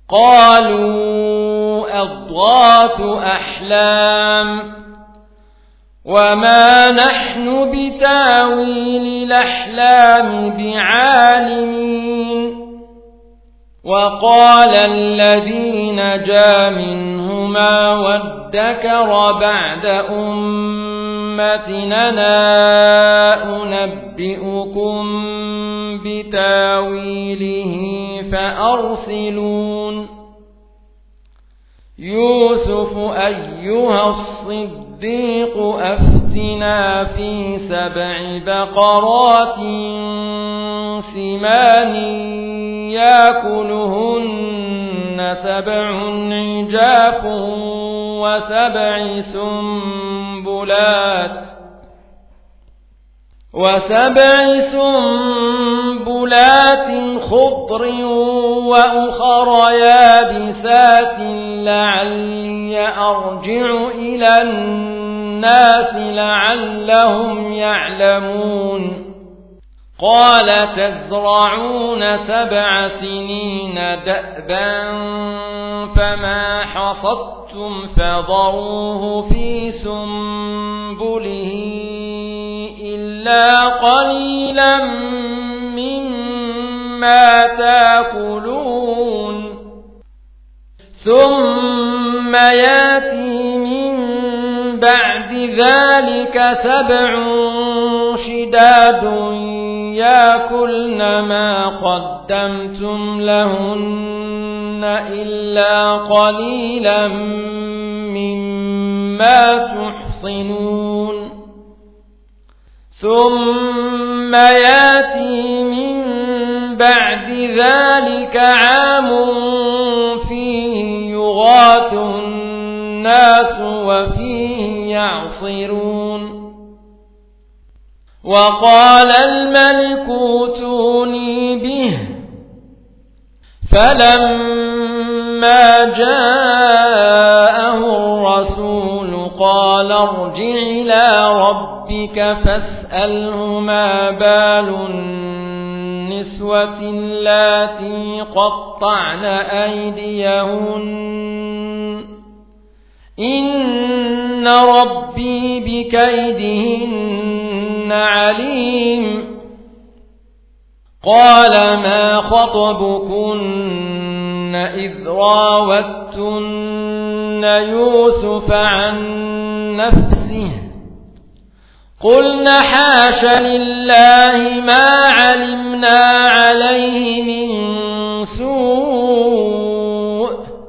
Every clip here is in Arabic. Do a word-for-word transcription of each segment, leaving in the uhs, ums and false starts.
قالوا أضغاث أحلام وما نحن بتاويل الأحلام بعالمين. وقال الذي نجا منهما وادكر بعد أمتنا أنبئكم بتاويله فأرسلون. يوسف أيها الصديق أفتنا في سبع بقرات سمان يأكلهن سبع عجاف وسبع سنبلات وسبع سنبلات خضر وأخر يابسات لعلي أرجع إلى الناس لعلهم يعلمون. قال تزرعون سبع سنين دأبا فما حصدتم فذروه في سنبله إلا قليلا مما تأكلون. ثم يأتي من بعد ذلك سبع شداد يأكلن ما قدمتم لهن إلا قليلا مما تحصنون. ثم يأتي من بعد ذلك عام فيه يغاث الناس وفيه يعصرون. وقال الملك ائتوني به. فلما جاءه الرسول قال ارجع إلى ربك فاسأله ما بال النسوة اللاتي قطعن أيديهن إن ربي بكيدهن عليم. قال ما خطبكن إذ راوتن يوسف عن نفسه قلنا حاش لله ما علمنا عليه من سوء.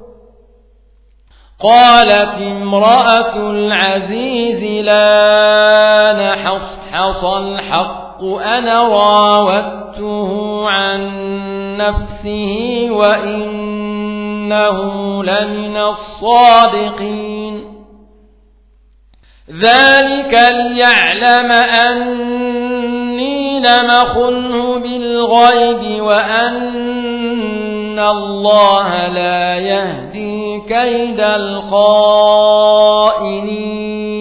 قالت امرأة العزيز لا نحصحص الحق أنا راودته عن نفسه وإنه لمن الصادقين. ذلك ليعلم أني لم أخنه بالغيب وأن الله لا يهدي كيد الخائنين.